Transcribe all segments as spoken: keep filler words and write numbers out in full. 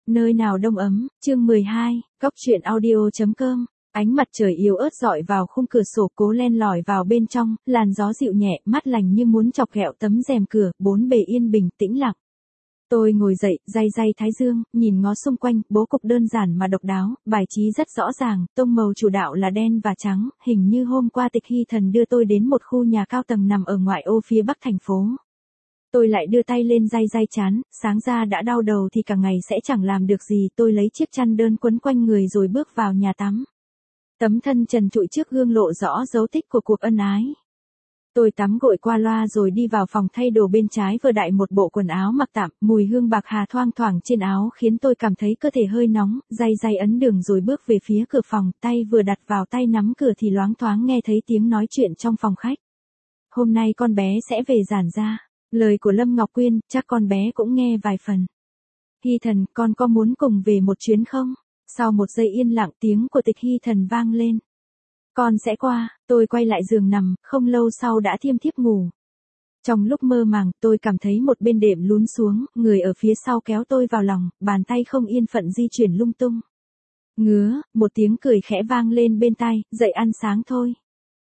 Nơi nào đông ấm, chương mười hai, góc truyện audio.com. Ánh mặt trời yếu ớt rọi vào khung cửa sổ, cố len lỏi vào bên trong, làn gió dịu nhẹ, mát lành như muốn chọc ghẹo tấm rèm cửa, bốn bề yên bình tĩnh lặng. Tôi ngồi dậy, day day thái dương, nhìn ngó xung quanh, bố cục đơn giản mà độc đáo, bài trí rất rõ ràng, tông màu chủ đạo là đen và trắng, hình như hôm qua Tịch Hy Thần đưa tôi đến một khu nhà cao tầng nằm ở ngoại ô phía bắc thành phố. Tôi lại đưa tay lên day day trán, sáng ra đã đau đầu thì cả ngày sẽ chẳng làm được gì, tôi lấy chiếc chăn đơn quấn quanh người rồi bước vào nhà tắm. Tấm thân trần trụi trước gương lộ rõ dấu tích của cuộc ân ái. Tôi tắm gội qua loa rồi đi vào phòng thay đồ, bên trái vừa đại một bộ quần áo mặc tạm, mùi hương bạc hà thoang thoảng trên áo khiến tôi cảm thấy cơ thể hơi nóng, day day ấn đường rồi bước về phía cửa phòng, tay vừa đặt vào tay nắm cửa thì loáng thoáng nghe thấy tiếng nói chuyện trong phòng khách. Hôm nay con bé sẽ về Giản gia. Lời của Lâm Ngọc Quyên, chắc con bé cũng nghe vài phần. Hy Thần, con có muốn cùng về một chuyến không? Sau một giây yên lặng, tiếng của Tịch Hy Thần vang lên. Con sẽ qua. Tôi quay lại giường nằm, không lâu sau đã thiêm thiếp ngủ. Trong lúc mơ màng, tôi cảm thấy một bên đệm lún xuống, người ở phía sau kéo tôi vào lòng, bàn tay không yên phận di chuyển lung tung. Ngứa, một tiếng cười khẽ vang lên bên tai, dậy ăn sáng thôi.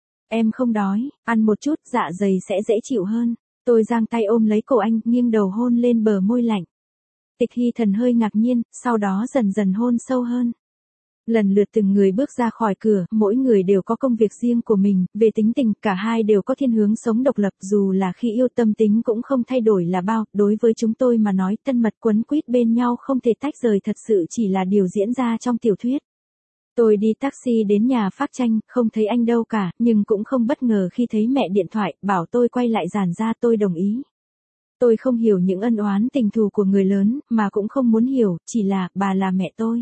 Em không đói, ăn một chút, dạ dày sẽ dễ chịu hơn. Tôi giang tay ôm lấy cổ anh, nghiêng đầu hôn lên bờ môi lạnh. Tịch Hy Thần hơi ngạc nhiên, sau đó dần dần hôn sâu hơn. Lần lượt từng người bước ra khỏi cửa, mỗi người đều có công việc riêng của mình, về tính tình, cả hai đều có thiên hướng sống độc lập, dù là khi yêu tâm tính cũng không thay đổi là bao, đối với chúng tôi mà nói thân mật quấn quýt bên nhau không thể tách rời thật sự chỉ là điều diễn ra trong tiểu thuyết. Tôi đi taxi đến nhà Phác Tranh, không thấy anh đâu cả, nhưng cũng không bất ngờ khi thấy mẹ điện thoại, bảo tôi quay lại Giản gia, tôi đồng ý. Tôi không hiểu những ân oán tình thù của người lớn, mà cũng không muốn hiểu, chỉ là, bà là mẹ tôi.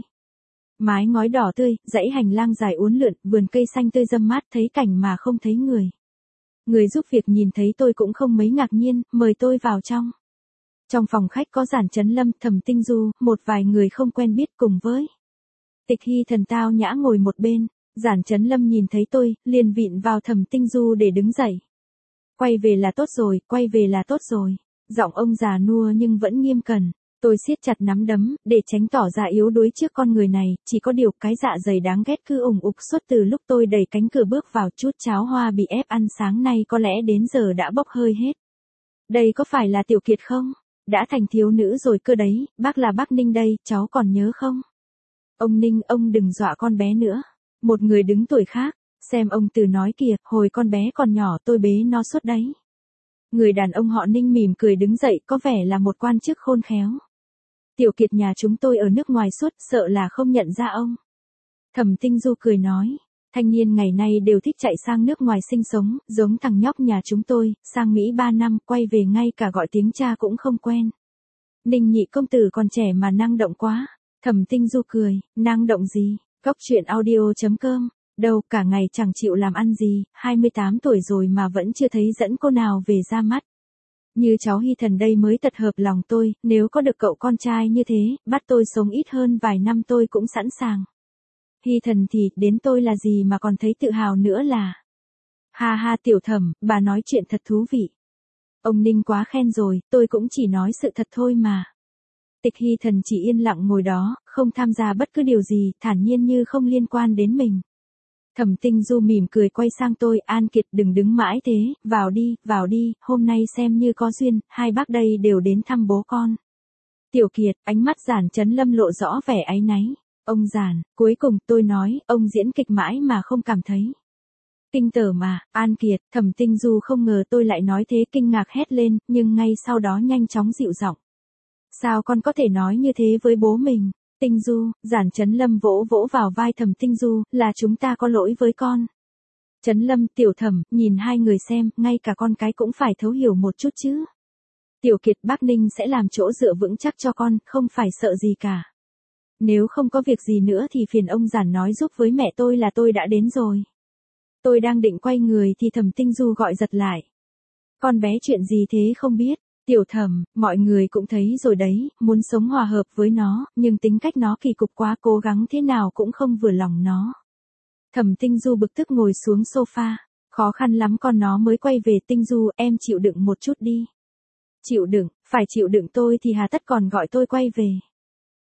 Mái ngói đỏ tươi, dãy hành lang dài uốn lượn, vườn cây xanh tươi râm mát, thấy cảnh mà không thấy người. Người giúp việc nhìn thấy tôi cũng không mấy ngạc nhiên, mời tôi vào trong. Trong phòng khách có Giản Chấn Lâm, Thẩm Tinh Du, một vài người không quen biết cùng với Tịch Hy Thần tao nhã ngồi một bên. Giản Chấn Lâm nhìn thấy tôi, liền vịn vào Thẩm Tinh Du để đứng dậy. Quay về là tốt rồi, quay về là tốt rồi. Giọng ông già nua nhưng vẫn nghiêm cẩn. Tôi siết chặt nắm đấm, để tránh tỏ ra yếu đuối trước con người này, chỉ có điều cái dạ dày đáng ghét cứ ủng ục suốt từ lúc tôi đẩy cánh cửa bước vào, chút cháo hoa bị ép ăn sáng nay có lẽ đến giờ đã bốc hơi hết. Đây có phải là Tiểu Kiệt không? Đã thành thiếu nữ rồi cơ đấy, bác là bác Ninh đây, cháu còn nhớ không? Ông Ninh, ông đừng dọa con bé nữa. Một người đứng tuổi khác, xem ông Từ nói kìa, hồi con bé còn nhỏ tôi bế nó suốt đấy. Người đàn ông họ Ninh mỉm cười đứng dậy, có vẻ là một quan chức khôn khéo. Tiểu Kiệt nhà chúng tôi ở nước ngoài suốt, sợ là không nhận ra ông. Thẩm Tinh Du cười nói, thanh niên ngày nay đều thích chạy sang nước ngoài sinh sống, giống thằng nhóc nhà chúng tôi, sang Mỹ ba năm, quay về ngay cả gọi tiếng cha cũng không quen. Ninh nhị công tử còn trẻ mà năng động quá. Thẩm Tinh Du cười, năng động gì? Góc truyện audio.com. Đâu, cả ngày chẳng chịu làm ăn gì, hai mươi tám tuổi rồi mà vẫn chưa thấy dẫn cô nào về ra mắt. Như cháu Hy Thần đây mới thật hợp lòng tôi, nếu có được cậu con trai như thế, bắt tôi sống ít hơn vài năm tôi cũng sẵn sàng. Hy Thần thì, đến tôi là gì mà còn thấy tự hào nữa là. Ha ha Tiểu Thẩm, bà nói chuyện thật thú vị. Ông Ninh quá khen rồi, tôi cũng chỉ nói sự thật thôi mà. Tịch Hy Thần chỉ yên lặng ngồi đó, không tham gia bất cứ điều gì, thản nhiên như không liên quan đến mình. Thẩm Tinh Du mỉm cười quay sang tôi, An Kiệt đừng đứng mãi thế, vào đi, vào đi, hôm nay xem như có duyên, hai bác đây đều đến thăm bố con. Tiểu Kiệt, ánh mắt Giản Chấn Lâm lộ rõ vẻ áy náy. Ông Giản, cuối cùng tôi nói, ông diễn kịch mãi mà không cảm thấy kinh tởm mà. An Kiệt, Thẩm Tinh Du không ngờ tôi lại nói thế, kinh ngạc hét lên, nhưng ngay sau đó nhanh chóng dịu giọng. Sao con có thể nói như thế với bố mình? Tinh Du, Giản Chấn Lâm vỗ vỗ vào vai Thẩm Tinh Du, là chúng ta có lỗi với con. Chấn Lâm, Tiểu Thẩm, nhìn hai người xem, ngay cả con cái cũng phải thấu hiểu một chút chứ. Tiểu Kiệt, bác Ninh sẽ làm chỗ dựa vững chắc cho con, không phải sợ gì cả. Nếu không có việc gì nữa thì phiền ông Giản nói giúp với mẹ tôi là tôi đã đến rồi. Tôi đang định quay người thì Thẩm Tinh Du gọi giật lại. Con bé chuyện gì thế không biết? Tiểu Thẩm, mọi người cũng thấy rồi đấy, muốn sống hòa hợp với nó, nhưng tính cách nó kỳ cục quá, cố gắng thế nào cũng không vừa lòng nó. Thẩm Tinh Du bực tức ngồi xuống sofa, khó khăn lắm con nó mới quay về. Tinh Du, em chịu đựng một chút đi. Chịu đựng, phải chịu đựng tôi thì hà tất còn gọi tôi quay về.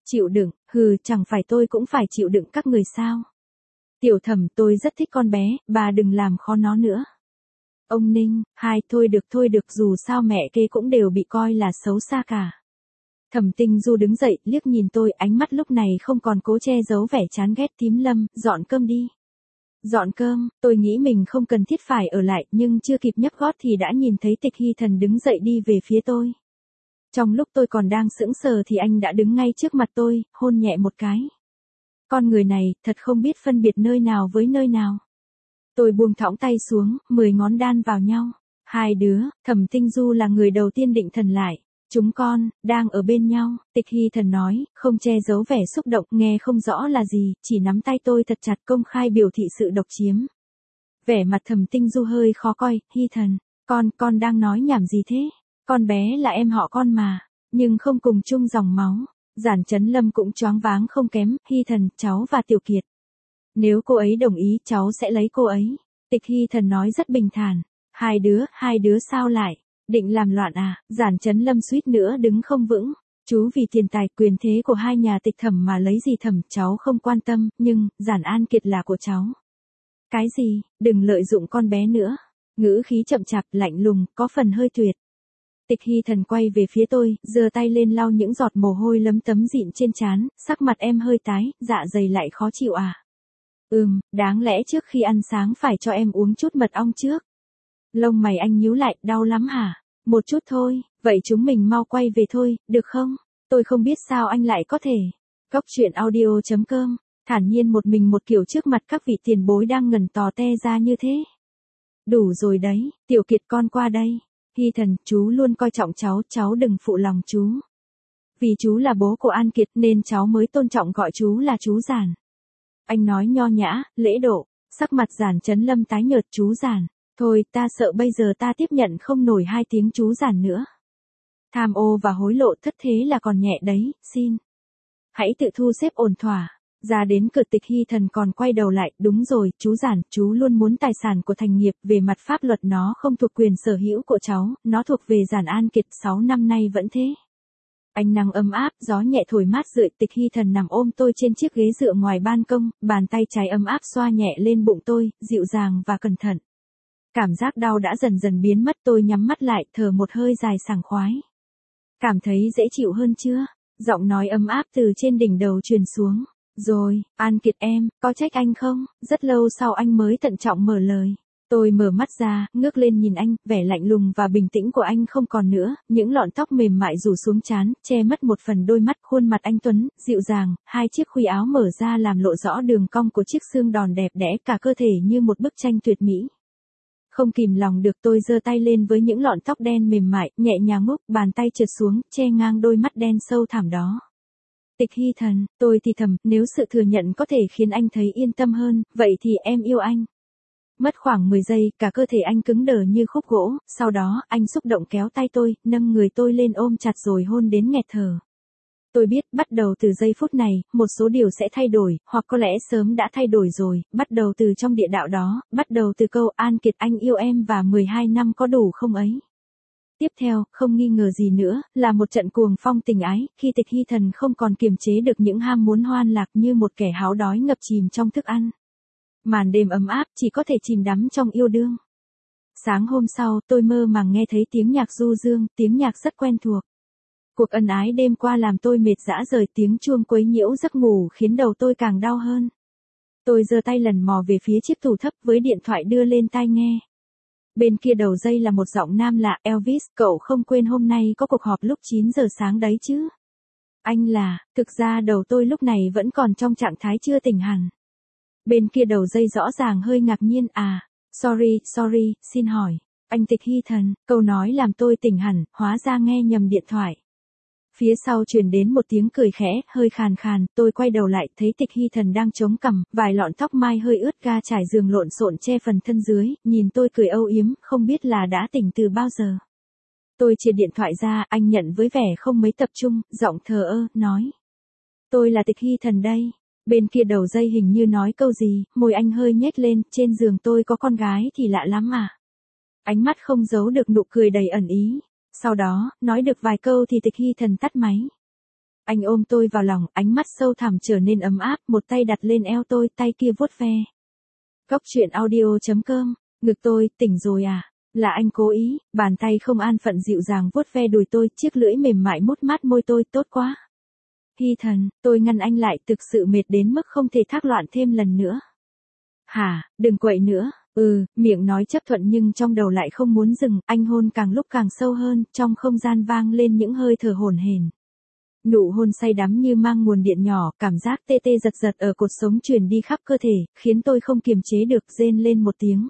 Chịu đựng, hừ, chẳng phải tôi cũng phải chịu đựng các người sao? Tiểu Thẩm, tôi rất thích con bé, bà đừng làm khó nó nữa. Ông Ninh, hai, thôi được thôi được, dù sao mẹ kế cũng đều bị coi là xấu xa cả. Thẩm Tinh Du đứng dậy, liếc nhìn tôi, ánh mắt lúc này không còn cố che giấu vẻ chán ghét. Tím Lâm, dọn cơm đi. Dọn cơm, tôi nghĩ mình không cần thiết phải ở lại, nhưng chưa kịp nhấc gót thì đã nhìn thấy Tịch Hy Thần đứng dậy đi về phía tôi. Trong lúc tôi còn đang sững sờ thì anh đã đứng ngay trước mặt tôi, hôn nhẹ một cái. Con người này, thật không biết phân biệt nơi nào với nơi nào. Tôi buông thõng tay xuống, mười ngón đan vào nhau. Hai đứa, Thẩm Tinh Du là người đầu tiên định thần lại. Chúng con, đang ở bên nhau, Tịch Hy Thần nói, không che giấu vẻ xúc động, nghe không rõ là gì, chỉ nắm tay tôi thật chặt công khai biểu thị sự độc chiếm. Vẻ mặt Thẩm Tinh Du hơi khó coi, Hy Thần, con, con đang nói nhảm gì thế? Con bé là em họ con mà, nhưng không cùng chung dòng máu. Giản Chấn Lâm cũng choáng váng không kém, Hy Thần, cháu và Tiểu Kiệt. Nếu cô ấy đồng ý, cháu sẽ lấy cô ấy. Tịch Hy Thần nói rất bình thản. Hai đứa, hai đứa sao lại? Định làm loạn à? Giản Chấn Lâm suýt nữa đứng không vững. Chú vì tiền tài quyền thế của hai nhà Tịch Thẩm mà lấy gì Thẩm, cháu không quan tâm, nhưng, Giản An Kiệt là của cháu. Cái gì? Đừng lợi dụng con bé nữa. Ngữ khí chậm chạp, lạnh lùng, có phần hơi tuyệt. Tịch Hy Thần quay về phía tôi, giơ tay lên lau những giọt mồ hôi lấm tấm dịn trên trán, sắc mặt em hơi tái, dạ dày lại khó chịu à? Ừm, đáng lẽ trước khi ăn sáng phải cho em uống chút mật ong trước. Lông mày anh nhíu lại, đau lắm hả? Một chút thôi, vậy chúng mình mau quay về thôi, được không? Tôi không biết sao anh lại có thể. Góc truyện audio chấm com, thản nhiên một mình một kiểu trước mặt các vị tiền bối đang ngẩn tò te ra như thế. Đủ rồi đấy, Tiểu Kiệt con qua đây. Hy Thần, chú luôn coi trọng cháu, cháu đừng phụ lòng chú. Vì chú là bố của An Kiệt nên cháu mới tôn trọng gọi chú là chú Giản. Anh nói nho nhã, lễ độ, sắc mặt Giản Chấn Lâm tái nhợt. Chú Giản, thôi ta sợ bây giờ ta tiếp nhận không nổi hai tiếng chú Giản nữa. Tham ô và hối lộ thất thế là còn nhẹ đấy, xin. Hãy tự thu xếp ổn thỏa. Ra đến cửa Tịch Hy Thần còn quay đầu lại, đúng rồi, chú Giản, chú luôn muốn tài sản của thành nghiệp, về mặt pháp luật nó không thuộc quyền sở hữu của cháu, nó thuộc về Giản An Kiệt, sáu năm nay vẫn thế. Ánh nắng ấm áp, gió nhẹ thổi mát rượi, Tịch Hy Thần nằm ôm tôi trên chiếc ghế dựa ngoài ban công, bàn tay trái ấm áp xoa nhẹ lên bụng tôi, dịu dàng và cẩn thận. Cảm giác đau đã dần dần biến mất, tôi nhắm mắt lại, thở một hơi dài sảng khoái. Cảm thấy dễ chịu hơn chưa? Giọng nói ấm áp từ trên đỉnh đầu truyền xuống. Rồi, An Kiệt em, có trách anh không? Rất lâu sau anh mới thận trọng mở lời. Tôi mở mắt ra, ngước lên nhìn anh, vẻ lạnh lùng và bình tĩnh của anh không còn nữa, những lọn tóc mềm mại rủ xuống trán, che mất một phần đôi mắt, khuôn mặt anh tuấn, dịu dàng, hai chiếc khuy áo mở ra làm lộ rõ đường cong của chiếc xương đòn đẹp đẽ, cả cơ thể như một bức tranh tuyệt mỹ. Không kìm lòng được tôi giơ tay lên với những lọn tóc đen mềm mại, nhẹ nhàng múc, bàn tay trượt xuống, che ngang đôi mắt đen sâu thẳm đó. Tịch Hy Thần, tôi thì thầm, nếu sự thừa nhận có thể khiến anh thấy yên tâm hơn, vậy thì em yêu anh. Mất khoảng mười giây, cả cơ thể anh cứng đờ như khúc gỗ, sau đó, anh xúc động kéo tay tôi, nâng người tôi lên ôm chặt rồi hôn đến nghẹt thở. Tôi biết, bắt đầu từ giây phút này, một số điều sẽ thay đổi, hoặc có lẽ sớm đã thay đổi rồi, bắt đầu từ trong địa đạo đó, bắt đầu từ câu An Kiệt anh yêu em và mười hai năm có đủ không ấy. Tiếp theo, không nghi ngờ gì nữa, là một trận cuồng phong tình ái, khi Tịch Hy Thần không còn kiềm chế được những ham muốn hoan lạc như một kẻ háo đói ngập chìm trong thức ăn. Màn đêm ấm áp chỉ có thể chìm đắm trong yêu đương. Sáng hôm sau, tôi mơ màng nghe thấy tiếng nhạc du dương, tiếng nhạc rất quen thuộc. Cuộc ân ái đêm qua làm tôi mệt rã rời, tiếng chuông quấy nhiễu giấc ngủ khiến đầu tôi càng đau hơn. Tôi giơ tay lần mò về phía chiếc tủ thấp với điện thoại đưa lên tai nghe. Bên kia đầu dây là một giọng nam lạ, Elvis, cậu không quên hôm nay có cuộc họp lúc chín giờ sáng đấy chứ? Anh là, thực ra đầu tôi lúc này vẫn còn trong trạng thái chưa tỉnh hẳn. Bên kia đầu dây rõ ràng hơi ngạc nhiên, à, sorry, sorry, xin hỏi, anh Tịch Hy Thần, câu nói làm tôi tỉnh hẳn, hóa ra nghe nhầm điện thoại. Phía sau truyền đến một tiếng cười khẽ, hơi khàn khàn, tôi quay đầu lại, thấy Tịch Hy Thần đang chống cằm, vài lọn tóc mai hơi ướt ga trải giường lộn xộn che phần thân dưới, nhìn tôi cười âu yếm, không biết là đã tỉnh từ bao giờ. Tôi chia điện thoại ra, anh nhận với vẻ không mấy tập trung, giọng thờ ơ, nói. Tôi là Tịch Hy Thần đây. Bên kia đầu dây hình như nói câu gì, môi anh hơi nhếch lên, trên giường tôi có con gái thì lạ lắm à. Ánh mắt không giấu được nụ cười đầy ẩn ý. Sau đó, nói được vài câu thì Tịch Hy Thần tắt máy. Anh ôm tôi vào lòng, ánh mắt sâu thẳm trở nên ấm áp, một tay đặt lên eo tôi, tay kia vuốt ve. Góc truyện audio chấm com, ngực tôi, tỉnh rồi à? Là anh cố ý, bàn tay không an phận dịu dàng vuốt ve đùi tôi, chiếc lưỡi mềm mại mút mát môi tôi, tốt quá. Hy Thần, tôi ngăn anh lại, thực sự mệt đến mức không thể thác loạn thêm lần nữa. Hả, đừng quậy nữa. Ừ, miệng nói chấp thuận nhưng trong đầu lại không muốn dừng, anh hôn càng lúc càng sâu hơn, trong không gian vang lên những hơi thở hổn hển. Nụ hôn say đắm như mang nguồn điện nhỏ, cảm giác tê tê giật giật ở cột sống truyền đi khắp cơ thể, khiến tôi không kiềm chế được rên lên một tiếng.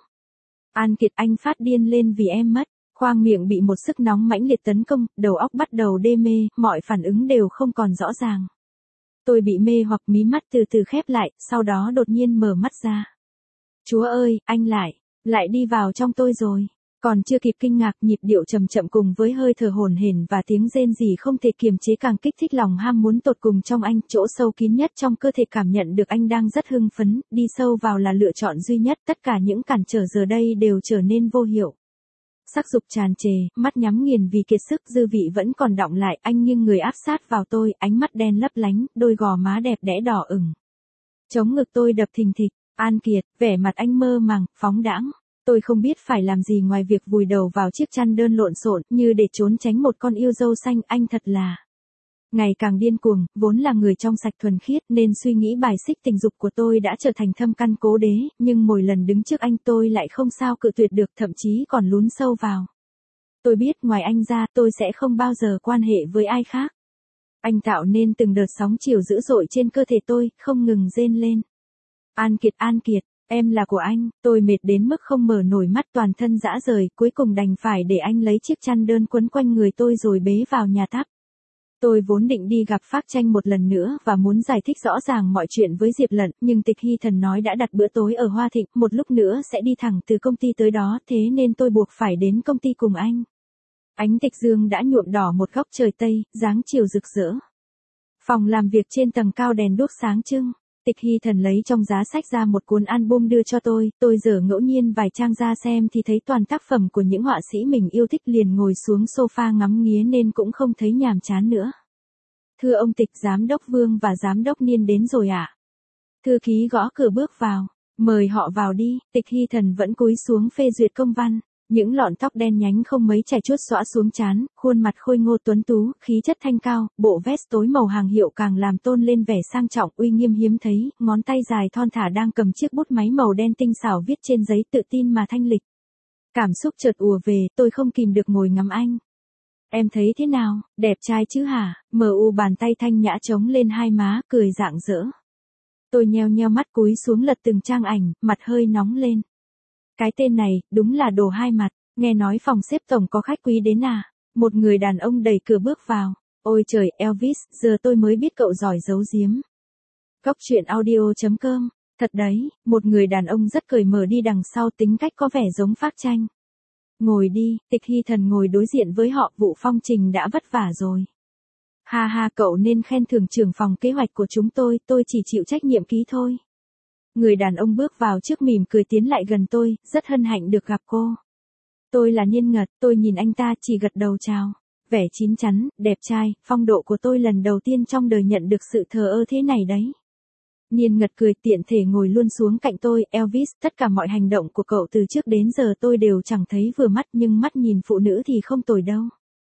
An Kiệt, anh phát điên lên vì em mất. Khoang miệng bị một sức nóng mãnh liệt tấn công, đầu óc bắt đầu đê mê, mọi phản ứng đều không còn rõ ràng. Tôi bị mê hoặc, mí mắt từ từ khép lại, sau đó đột nhiên mở mắt ra. Chúa ơi, anh lại, lại đi vào trong tôi rồi. Còn chưa kịp kinh ngạc, nhịp điệu chậm chậm cùng với hơi thở hổn hển và tiếng rên rỉ không thể kiềm chế càng kích thích lòng ham muốn tột cùng trong anh, chỗ sâu kín nhất trong cơ thể cảm nhận được anh đang rất hưng phấn, đi sâu vào là lựa chọn duy nhất, tất cả những cản trở giờ đây đều trở nên vô hiệu. Sắc dục tràn trề, mắt nhắm nghiền vì kiệt sức, dư vị vẫn còn đọng lại, anh nghiêng người áp sát vào tôi, ánh mắt đen lấp lánh, đôi gò má đẹp đẽ đỏ ửng. Chống ngực tôi đập thình thịch. An Kiệt, vẻ mặt anh mơ màng, phóng đãng. Tôi không biết phải làm gì ngoài việc vùi đầu vào chiếc chăn đơn lộn xộn, như để trốn tránh một con yêu dâu xanh, anh thật là ngày càng điên cuồng, vốn là người trong sạch thuần khiết nên suy nghĩ bài xích tình dục của tôi đã trở thành thâm căn cố đế, nhưng mỗi lần đứng trước anh tôi lại không sao cự tuyệt được, thậm chí còn lún sâu vào. Tôi biết ngoài anh ra tôi sẽ không bao giờ quan hệ với ai khác. Anh tạo nên từng đợt sóng chiều dữ dội trên cơ thể tôi, không ngừng rên lên. An Kiệt, An Kiệt, em là của anh, tôi mệt đến mức không mở nổi mắt, toàn thân rã rời, cuối cùng đành phải để anh lấy chiếc chăn đơn quấn quanh người tôi rồi bế vào nhà tắm. Tôi vốn định đi gặp Phác Tranh một lần nữa và muốn giải thích rõ ràng mọi chuyện với Diệp Lận, nhưng Tịch Hy Thần nói đã đặt bữa tối ở Hoa Thịnh, một lúc nữa sẽ đi thẳng từ công ty tới đó, thế nên tôi buộc phải đến công ty cùng anh. Ánh tịch dương đã nhuộm đỏ một góc trời Tây, dáng chiều rực rỡ. Phòng làm việc trên tầng cao đèn đuốc sáng trưng. Tịch Hy Thần lấy trong giá sách ra một cuốn album đưa cho tôi, tôi dở ngẫu nhiên vài trang ra xem thì thấy toàn tác phẩm của những họa sĩ mình yêu thích, liền ngồi xuống sofa ngắm nghía nên cũng không thấy nhàm chán nữa. Thưa ông Tịch, giám đốc Vương và giám đốc Niên đến rồi ạ. À? Thư ký gõ cửa bước vào, mời họ vào đi. Tịch Hy Thần vẫn cúi xuống phê duyệt công văn. Những lọn tóc đen nhánh không mấy chảy chuốt xõa xuống trán, khuôn mặt khôi ngô tuấn tú, khí chất thanh cao, bộ vest tối màu hàng hiệu càng làm tôn lên vẻ sang trọng uy nghiêm hiếm thấy, ngón tay dài thon thả đang cầm chiếc bút máy màu đen tinh xảo viết trên giấy, tự tin mà thanh lịch. Cảm xúc chợt ùa về, tôi không kìm được ngồi ngắm anh. Em thấy thế nào, đẹp trai chứ hả? Mờ u bàn tay thanh nhã chống lên hai má, cười rạng rỡ. Tôi nheo nheo mắt cúi xuống lật từng trang ảnh, mặt hơi nóng lên. Cái tên này, đúng là đồ hai mặt, nghe nói phòng xếp tổng có khách quý đến à? Một người đàn ông đẩy cửa bước vào. Ôi trời, Elvis, giờ tôi mới biết cậu giỏi giấu giếm. Góc truyện audio chấm com, thật đấy, một người đàn ông rất cởi mở đi đằng sau, tính cách có vẻ giống Phác Tranh. Ngồi đi, Tịch Hy Thần ngồi đối diện với họ, vụ phong trình đã vất vả rồi. Ha ha, cậu nên khen thưởng trưởng phòng kế hoạch của chúng tôi, tôi chỉ chịu trách nhiệm ký thôi. Người đàn ông bước vào trước mỉm cười tiến lại gần tôi, rất hân hạnh được gặp cô. Tôi là Niên Ngật, tôi nhìn anh ta chỉ gật đầu chào. Vẻ chín chắn, đẹp trai, phong độ của tôi lần đầu tiên trong đời nhận được sự thờ ơ thế này đấy. Niên Ngật cười tiện thể ngồi luôn xuống cạnh tôi, Elvis, tất cả mọi hành động của cậu từ trước đến giờ tôi đều chẳng thấy vừa mắt, nhưng mắt nhìn phụ nữ thì không tồi đâu.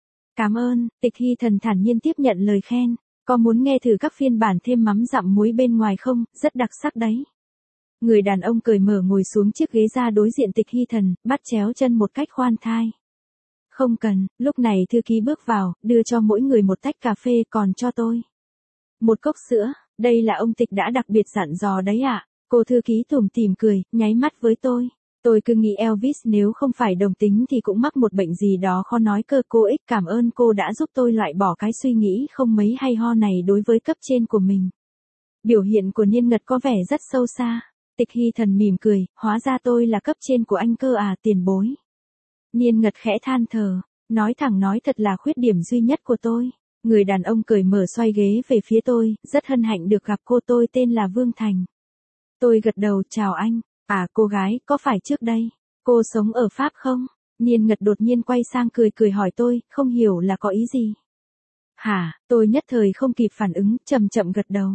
Cảm ơn, Tịch Hy Thần thản nhiên tiếp nhận lời khen. Có muốn nghe thử các phiên bản thêm mắm dặm muối bên ngoài không, rất đặc sắc đấy. Người đàn ông cởi mở ngồi xuống chiếc ghế ra đối diện Tịch Hy Thần, bắt chéo chân một cách khoan thai. Không cần, lúc này thư ký bước vào, đưa cho mỗi người một tách cà phê, còn cho tôi một cốc sữa, đây là ông Tịch đã đặc biệt dặn dò đấy ạ. À? Cô thư ký tủm tỉm cười, nháy mắt với tôi. Tôi cứ nghĩ Elvis nếu không phải đồng tính thì cũng mắc một bệnh gì đó khó nói cơ. Cô ích cảm ơn cô đã giúp tôi loại bỏ cái suy nghĩ không mấy hay ho này đối với cấp trên của mình. Biểu hiện của Niên Ngật có vẻ rất sâu xa. Tịch Hy Thần mỉm cười, hóa ra tôi là cấp trên của anh cơ à, tiền bối. Niên Ngật khẽ than thở, nói thẳng nói thật là khuyết điểm duy nhất của tôi. Người đàn ông cởi mở xoay ghế về phía tôi, rất hân hạnh được gặp cô, tôi tên là Vương Thành. Tôi gật đầu, chào anh. À, cô gái, có phải trước đây cô sống ở Pháp không? Niên Ngật đột nhiên quay sang cười cười hỏi tôi, không hiểu là có ý gì. Hả, tôi nhất thời không kịp phản ứng, chậm chậm gật đầu.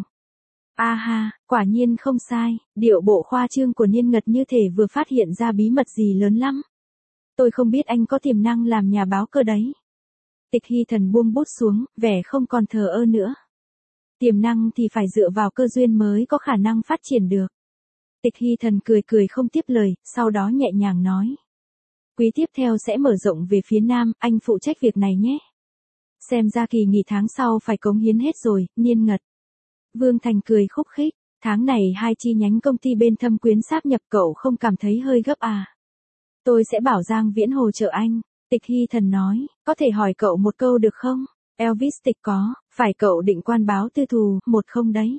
A ha, quả nhiên không sai, điệu bộ khoa trương của Niên Ngật như thể vừa phát hiện ra bí mật gì lớn lắm. Tôi không biết anh có tiềm năng làm nhà báo cơ đấy. Tịch Hy Thần buông bút xuống, vẻ không còn thờ ơ nữa. Tiềm năng thì phải dựa vào cơ duyên mới có khả năng phát triển được. Tịch Hy Thần cười cười không tiếp lời, sau đó nhẹ nhàng nói. Quý tiếp theo sẽ mở rộng về phía Nam, anh phụ trách việc này nhé. Xem ra kỳ nghỉ tháng sau phải cống hiến hết rồi, Niên Ngật. Vương Thành cười khúc khích, tháng này hai chi nhánh công ty bên Thâm Quyến sáp nhập, cậu không cảm thấy hơi gấp à? Tôi sẽ bảo Giang Viễn hỗ trợ anh. Tịch Hy Thần nói, có thể hỏi cậu một câu được không? Elvis Tịch có, phải cậu định quan báo tư thù, một không đấy.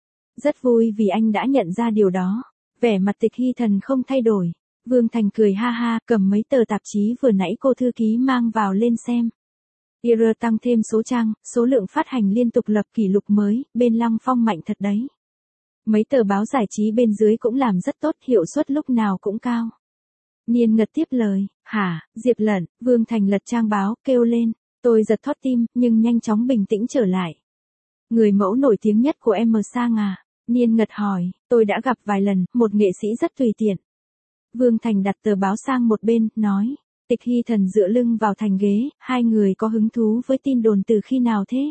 Rất vui vì anh đã nhận ra điều đó. Vẻ mặt Tịch Hy Thần không thay đổi. Vương Thành cười ha ha, cầm mấy tờ tạp chí vừa nãy cô thư ký mang vào lên xem. i rờ tăng thêm số trang, số lượng phát hành liên tục lập kỷ lục mới, bên Lăng Phong mạnh thật đấy. Mấy tờ báo giải trí bên dưới cũng làm rất tốt, hiệu suất lúc nào cũng cao. Niên Ngật tiếp lời, hả, Diệp Lẩn, Vương Thành lật trang báo, kêu lên. Tôi giật thót tim, nhưng nhanh chóng bình tĩnh trở lại. Người mẫu nổi tiếng nhất của em Sang à? Niên Ngật hỏi, tôi đã gặp vài lần, một nghệ sĩ rất tùy tiện. Vương Thành đặt tờ báo sang một bên, nói. Tịch Hy Thần dựa lưng vào thành ghế, hai người có hứng thú với tin đồn từ khi nào thế?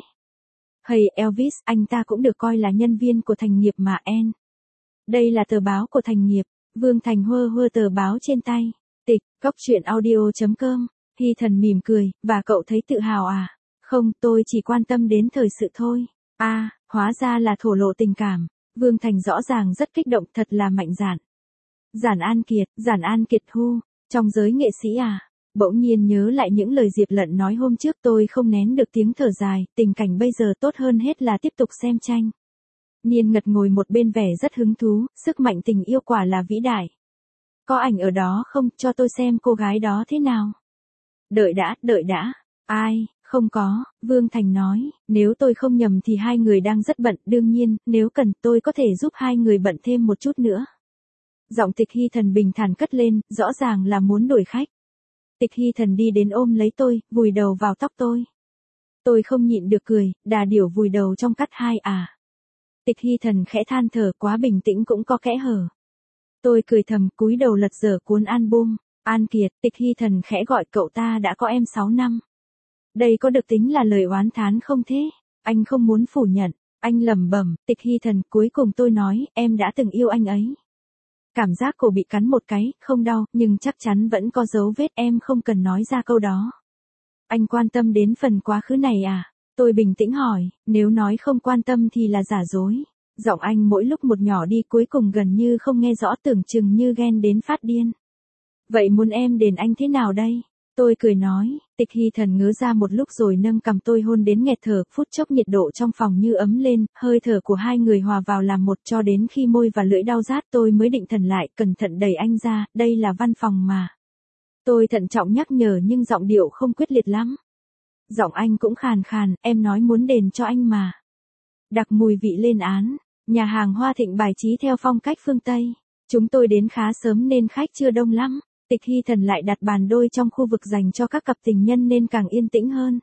Hey Elvis, anh ta cũng được coi là nhân viên của Thành Nghiệp mà en. Đây là tờ báo của Thành Nghiệp. Vương Thành hơ hơ tờ báo trên tay. Tịch, góc truyện audio chấm com. Hy Thần mỉm cười, và cậu thấy tự hào à? Không, tôi chỉ quan tâm đến thời sự thôi. A, à, hóa ra là thổ lộ tình cảm. Vương Thành rõ ràng rất kích động, thật là mạnh dạn. Giản An Kiệt, Giản An Kiệt hu, trong giới nghệ sĩ à? Bỗng nhiên nhớ lại những lời Diệp Lận nói hôm trước, tôi không nén được tiếng thở dài, tình cảnh bây giờ tốt hơn hết là tiếp tục xem tranh. Niên Ngật ngồi một bên vẻ rất hứng thú, sức mạnh tình yêu quả là vĩ đại. Có ảnh ở đó không, cho tôi xem cô gái đó thế nào. Đợi đã, đợi đã. Ai, không có, Vương Thành nói, nếu tôi không nhầm thì hai người đang rất bận, đương nhiên, nếu cần tôi có thể giúp hai người bận thêm một chút nữa. Giọng Tịch Hy Thần bình thản cất lên, rõ ràng là muốn đuổi khách. Tịch Hy Thần đi đến ôm lấy tôi, vùi đầu vào tóc tôi. Tôi không nhịn được cười, đà điểu vùi đầu trong cắt hai à. Tịch Hy Thần khẽ than thở, quá bình tĩnh cũng có kẽ hở. Tôi cười thầm, cúi đầu lật dở cuốn album. An Kiệt, Tịch Hy Thần khẽ gọi, cậu ta đã có em sáu năm. Đây có được tính là lời oán thán không thế? Anh không muốn phủ nhận. Anh lẩm bẩm, Tịch Hy Thần, cuối cùng tôi nói, em đã từng yêu anh ấy. Cảm giác cổ bị cắn một cái, không đau, nhưng chắc chắn vẫn có dấu vết, em không cần nói ra câu đó. Anh quan tâm đến phần quá khứ này à? Tôi bình tĩnh hỏi, nếu nói không quan tâm thì là giả dối. Giọng anh mỗi lúc một nhỏ đi, cuối cùng gần như không nghe rõ, tưởng chừng như ghen đến phát điên. Vậy muốn em đền anh thế nào đây? Tôi cười nói. Tịch Hy Thần ngớ ra một lúc rồi nâng cằm tôi hôn đến nghẹt thở, phút chốc nhiệt độ trong phòng như ấm lên, hơi thở của hai người hòa vào làm một, cho đến khi môi và lưỡi đau rát tôi mới định thần lại, cẩn thận đẩy anh ra, đây là văn phòng mà. Tôi thận trọng nhắc nhở nhưng giọng điệu không quyết liệt lắm. Giọng anh cũng khàn khàn, em nói muốn đền cho anh mà. Đặc mùi vị lên án, nhà hàng Hoa Thịnh bài trí theo phong cách phương Tây. Chúng tôi đến khá sớm nên khách chưa đông lắm. Tịch Hy Thần lại đặt bàn đôi trong khu vực dành cho các cặp tình nhân nên càng yên tĩnh hơn.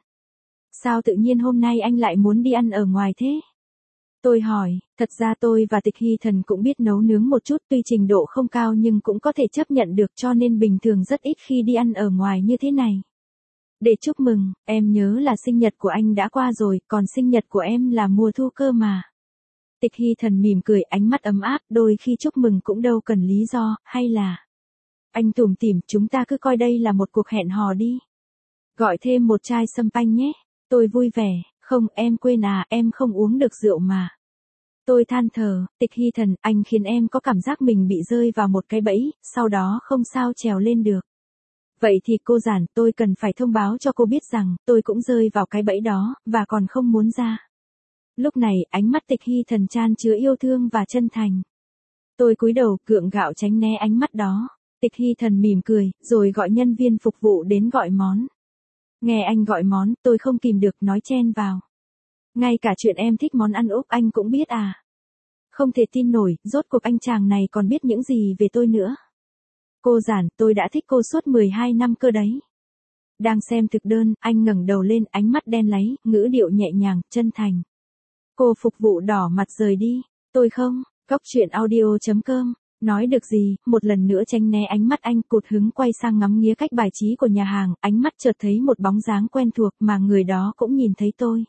Sao tự nhiên hôm nay anh lại muốn đi ăn ở ngoài thế? Tôi hỏi, thật ra tôi và Tịch Hy Thần cũng biết nấu nướng một chút, tuy trình độ không cao nhưng cũng có thể chấp nhận được, cho nên bình thường rất ít khi đi ăn ở ngoài như thế này. Để chúc mừng, em nhớ là sinh nhật của anh đã qua rồi, còn sinh nhật của em là mùa thu cơ mà. Tịch Hy Thần mỉm cười, ánh mắt ấm áp, đôi khi chúc mừng cũng đâu cần lý do, hay là... Anh tủm tỉm, chúng ta cứ coi đây là một cuộc hẹn hò đi. Gọi thêm một chai sâm panh nhé. Tôi vui vẻ, không, em quên à, em không uống được rượu mà. Tôi than thở, Tịch Hy Thần, anh khiến em có cảm giác mình bị rơi vào một cái bẫy, sau đó không sao trèo lên được. Vậy thì cô Giản, tôi cần phải thông báo cho cô biết rằng, tôi cũng rơi vào cái bẫy đó, và còn không muốn ra. Lúc này, ánh mắt Tịch Hy Thần chan chứa yêu thương và chân thành. Tôi cúi đầu, gượng gạo tránh né ánh mắt đó. Tịch Hy Thần mỉm cười, rồi gọi nhân viên phục vụ đến gọi món. Nghe anh gọi món, tôi không kìm được nói chen vào. Ngay cả chuyện em thích món ăn Úc anh cũng biết à? Không thể tin nổi, rốt cuộc anh chàng này còn biết những gì về tôi nữa. Cô Giản, tôi đã thích cô suốt mười hai năm cơ đấy. Đang xem thực đơn, anh ngẩng đầu lên, ánh mắt đen láy, ngữ điệu nhẹ nhàng, chân thành. Cô phục vụ đỏ mặt rời đi. Tôi không, Cóc truyện audio chấm com. Nói được gì, một lần nữa tránh né ánh mắt anh, cụt hứng quay sang ngắm nghía cách bài trí của nhà hàng, ánh mắt chợt thấy một bóng dáng quen thuộc mà người đó cũng nhìn thấy tôi.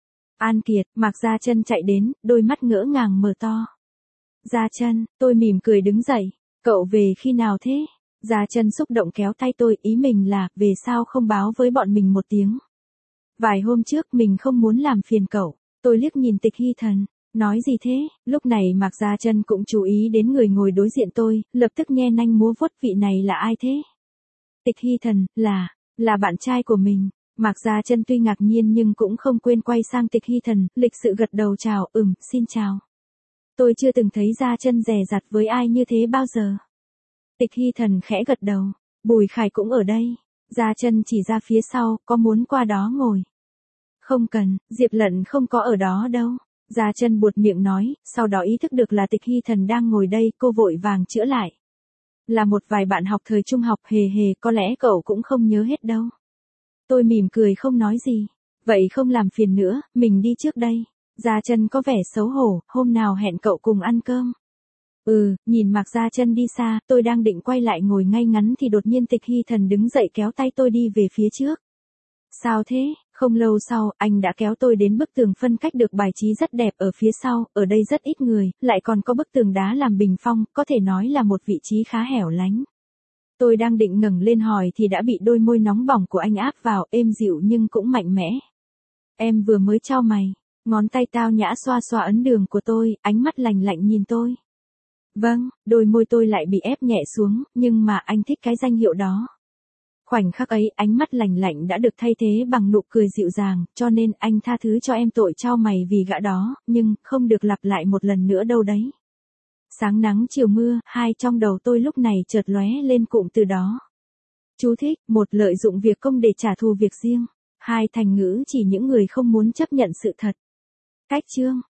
An Kiệt, Mạc Gia Chân chạy đến, đôi mắt ngỡ ngàng mở to. Gia Chân, tôi mỉm cười đứng dậy. Cậu về khi nào thế? Gia Chân xúc động kéo tay tôi, ý mình là, về sao không báo với bọn mình một tiếng. Vài hôm trước mình không muốn làm phiền cậu. Tôi liếc nhìn Tịch Hy Thần. Nói gì thế? Lúc này Mạc Gia Chân cũng chú ý đến người ngồi đối diện tôi, lập tức nhe nanh múa vuốt, vị này là ai thế? Tịch Hy Thần, là, là bạn trai của mình. Mạc Gia Chân tuy ngạc nhiên nhưng cũng không quên quay sang Tịch Hy Thần, lịch sự gật đầu chào, ừm, xin chào. Tôi chưa từng thấy Gia Chân dè dặt với ai như thế bao giờ. Tịch Hy Thần khẽ gật đầu, Bùi Khải cũng ở đây. Gia Chân chỉ ra phía sau, có muốn qua đó ngồi? Không cần, Diệp Lận không có ở đó đâu. Gia Chân buột miệng nói, sau đó ý thức được là Tịch Hy Thần đang ngồi đây, cô vội vàng chữa lại. Là một vài bạn học thời trung học, hề hề, có lẽ cậu cũng không nhớ hết đâu. Tôi mỉm cười không nói gì. Vậy không làm phiền nữa, mình đi trước đây. Gia Chân có vẻ xấu hổ, hôm nào hẹn cậu cùng ăn cơm. Ừ, nhìn Mạc Gia Chân đi xa, tôi đang định quay lại ngồi ngay ngắn thì đột nhiên Tịch Hy Thần đứng dậy kéo tay tôi đi về phía trước. Sao thế? Không lâu sau, anh đã kéo tôi đến bức tường phân cách được bài trí rất đẹp ở phía sau, ở đây rất ít người, lại còn có bức tường đá làm bình phong, có thể nói là một vị trí khá hẻo lánh. Tôi đang định ngẩng lên hỏi thì đã bị đôi môi nóng bỏng của anh áp vào, êm dịu nhưng cũng mạnh mẽ. Em vừa mới chau mày, ngón tay tao nhã xoa xoa ấn đường của tôi, ánh mắt lạnh lạnh nhìn tôi. Vâng, đôi môi tôi lại bị ép nhẹ xuống, nhưng mà anh thích cái danh hiệu đó. Khoảnh khắc ấy, ánh mắt lạnh lạnh đã được thay thế bằng nụ cười dịu dàng, cho nên anh tha thứ cho em tội chau mày vì gã đó, nhưng không được lặp lại một lần nữa đâu đấy. Sáng nắng chiều mưa, hai trong đầu tôi lúc này chợt lóe lên cụm từ đó. Chú thích, một lợi dụng việc công để trả thù việc riêng, hai thành ngữ chỉ những người không muốn chấp nhận sự thật. Cách chương